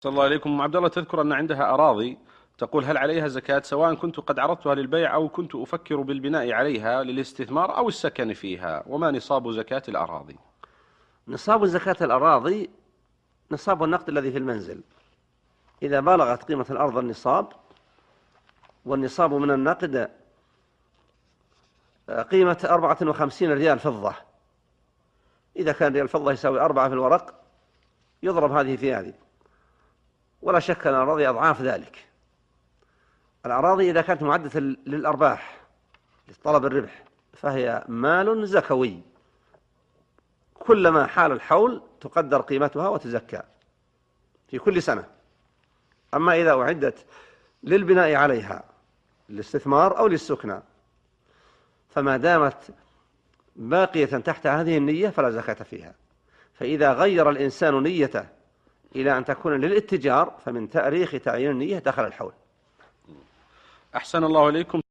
صلى الله عليكم. أم عبد الله تذكر أن عندها أراضي، تقول هل عليها زكاة سواء كنت قد عرضتها للبيع أو كنت أفكر بالبناء عليها للاستثمار أو السكن فيها، وما نصاب زكاة الأراضي؟ نصاب زكاة الأراضي نصاب النقد الذي في المنزل. إذا بلغت قيمة الأرض النصاب، والنصاب من النقد قيمة 54 ريال فضة. إذا كان ريال فضة يساوي 4 في الورق، يضرب هذه في هذه، ولا شك أن الأراضي أضعاف ذلك. الأراضي إذا كانت معدة للأرباح لطلب الربح فهي مال زكوي، كلما حال الحول تقدر قيمتها وتزكى في كل سنة. أما إذا أعدت للبناء عليها للاستثمار أو للسكنى، فما دامت باقية تحت هذه النية فلا زكاة فيها. فإذا غير الإنسان نيته إلى أن تكون للاتجار، فمن تاريخ تعيين النية دخل الحول. أحسن الله إليكم.